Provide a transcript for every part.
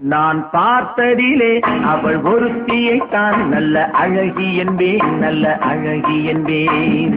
நான் பார்த்ததிலே அவள் ஒருத்தியைத்தான் நல்ல அழகி என்பேன், நல்ல அழகி என்பேன்.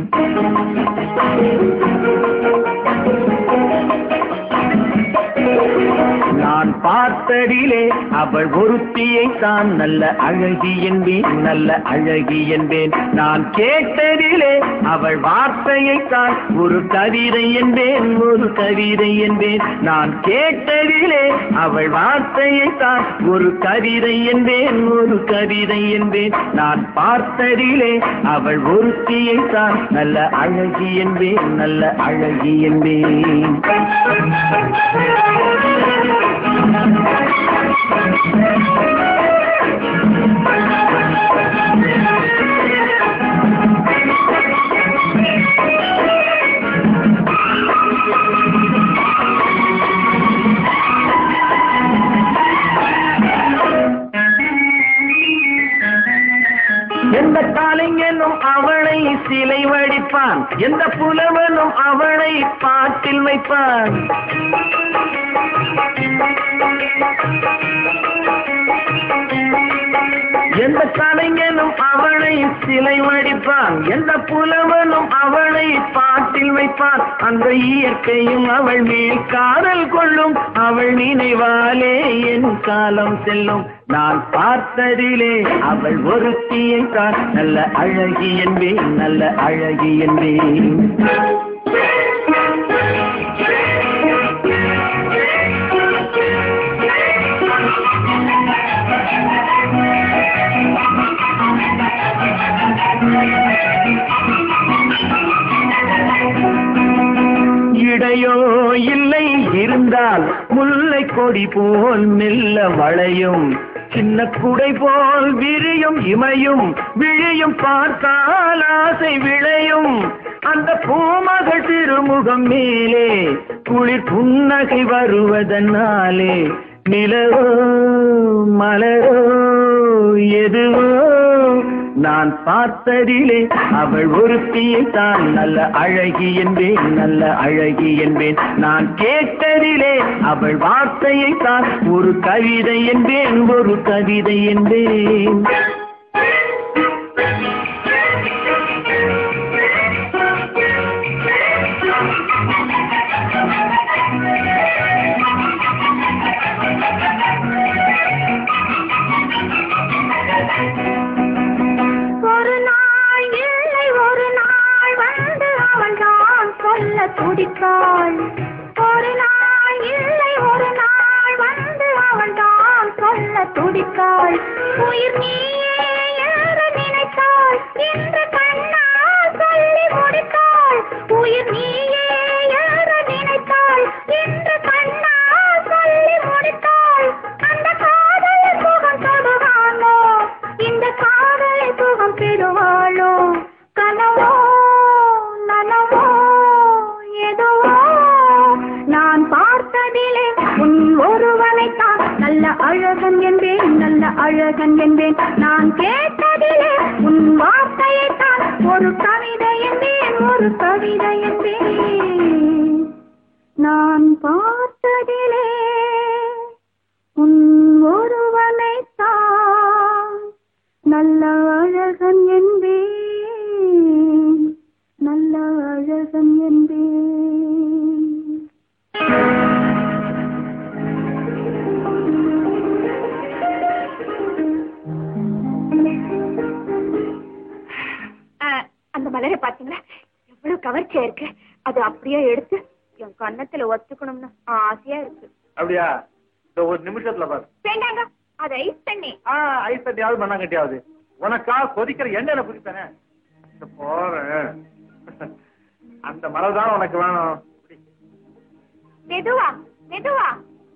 நான் பார்த்ததிலே அவள் ஒருத்தியைத்தான் நல்ல அழகி என்பேன், நல்ல அழகி என்பேன். நான் கேட்டதிலே அவள் வார்த்தையைத்தான் ஒரு கவிதை என்பேன், ஒரு கவிதை என்பேன். நான் கேட்டதிலே அவள் வார்த்தையைத்தான் ஒரு கவிதை என்பேன், ஒரு கவிதை என்பேன். நான் பார்த்ததிலே அவள் ஒருத்தியைத்தான் நல்ல அழகி என்பேன், நல்ல அழகி என்பேன். எந்த காலைஞனும் அவளை சிலை வடிப்பான், எந்த புலவனும் அவளை பாட்டில் வைப்பான். எந்த கலைஞனும் அவளை சிலை வடிப்பான், எந்த புலவனும் அவளை பாட்டில் வைப்பான். அந்த இயற்கையும் அவள் மேல் காதல் கொள்ளும், அவள் நினைவாலே என் காலம் செல்லும். நான் பார்த்ததிலே அவள் ஒருத்தியைத்தான் நல்ல அழகி என்பேன், நல்ல அழகி என்பேன். இடையோ இல்லை இருந்தால் முல்லை கொடி போல் மெல்ல வளையும், சின்ன குடை போல் விரியும் இமையும் விழியும் பார்த்தால் ஆசை விளையும். அந்த பூமகள் திருமுகம் மேலே குளிர் புன்னகை வருவதனாலே நிலவோ மலரோ எதுவோ நான் பார்த்ததிலே அவள் ஒருத்தியைத்தான் நல்ல அழகி என்பேன், நல்ல அழகி என்பேன். நான் கேட்டதிலே அவள் வார்த்தையைத்தான் ஒரு கவிதை என்பேன், ஒரு கவிதை என்பேன். துடித்தாள் ஒரு நாள் இல்லை, ஒரு நாள் வந்து அவள் தான் சொல்ல துடித்தாள். உயிர் நீயே ஏற நினைத்தாள் என்று கண்ணால் சொல்லி முடித்தாள். உயிர் நீயே ஏற நினைத்தாள் என்று கண்ணால் சொல்லி முடித்தாள். அந்த காதலை சுகம் தொடுவாளோ, இந்த காதலை சுகம் பெறுவாளோ. கனவோ நனவோ நான் பார்த்ததிலே உன் ஒருவனைத்தான் நல்ல அழகன் என்பேன், நல்ல அழகன் என்பேன். நான் கேட்டதிலே உன் வார்த்தையைத்தான் ஒரு கவிதை என்பேன், ஒரு கவிதை என்பேன். நான் பார்த்ததிலே உன் ஒருவனைத்தான் நல்ல அழகன் என்பேன், நல்ல அழகன் என்பேன். அந்த மலரை பாத்தீங்களா, எவ்வளவு கவர்ச்சியா இருக்கு. அது அப்படியே எடுத்து என் கண்ணத்துல ஒத்துக்கணும்னு ஆசையா இருக்கு. அப்படியா? ஒரு நிமிஷத்துல பாரு. வேண்டாங்க, அது ஐஸ் தண்ணி. ஐஸ் தண்ணியாவது மண்ணாங்கட்டியாவது உனக்கா கொதிக்கிற எண்ணெயில குடிப்பேனே. போறேன், அந்த மலர் தான் உனக்கு வேணும். மெதுவா மெதுவா.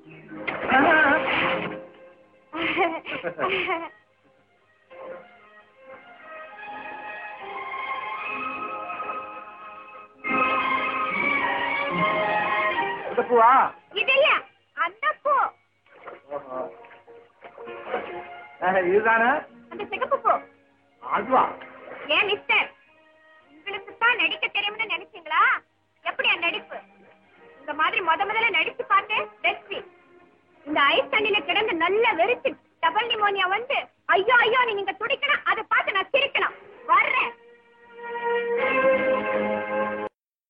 பூவா? இல்லையா, அந்த பூ. இதுதானே அந்த சிகப்பு பூ. அதுவா? ஏன் மிஸ்டர், உங்களுக்கு தான் நடிக்க தெரியும்னு நினைச்சீங்களா? எப்படி அந்த நடிப்பு? இந்த மாதிரி முதல்ல நடிச்சு பார்த்தேன் வெற்றி. இந்த ஐஸ் தண்ணியில கிடந்து நல்ல வெறிச்சு டபுள் நிமோனியா வந்து ஐயோ ஐயோ நீங்க துடிக்கணும் அதை